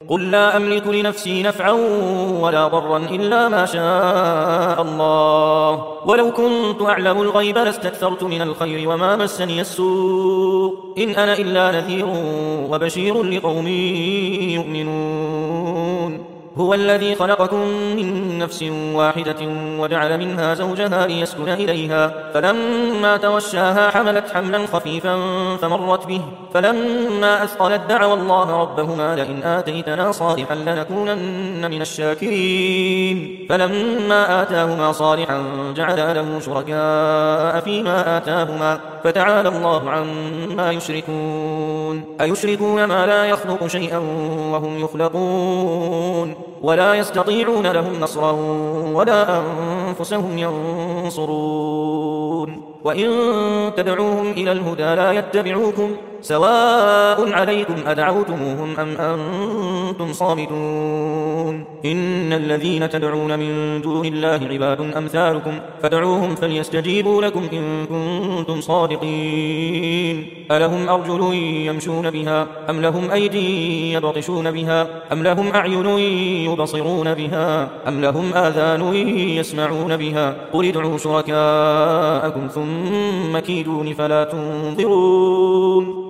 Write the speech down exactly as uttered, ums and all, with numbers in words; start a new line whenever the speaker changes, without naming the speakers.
قل لا أملك لنفسي نفعا ولا ضرا إلا ما شاء الله، ولو كنت أعلم الغيب لاستكثرت من الخير وما مسني السوء، إن أنا إلا نذير وبشير لقوم يؤمنون. هو الذي خلقكم من نفس واحدة وجعل منها زوجها ليسكن إليها، فلما توشاها حملت حملا خفيفا فمرت به، فلما أثقلت دعوا الله ربهما لئن آتيتنا صالحا لنكونن من الشاكرين، فلما آتاهما صالحا جعل له شركاء فيما آتاهما، فتعالى الله عما يشركون. أيشركون ما لا يخلق شيئا وهم يخلقون، ولا يستطيعون لهم نصرا ولا أنفسهم ينصرون. وإن تدعوهم إلى الهدى لا يتبعوكم، سواء عليكم أدعوتموهم أم أنتم صامتون. إن الذين تدعون من دون الله عباد أمثالكم فادعوهم فليستجيبوا لكم إن كنتم صادقين. ألهم أرجل يمشون بها أم لهم أيدي يبطشون بها أم لهم أعين يبصرون بها أم لهم آذان يسمعون بها؟ قل ادعوا شركاءكم ثم كيدون فلا تنظرون.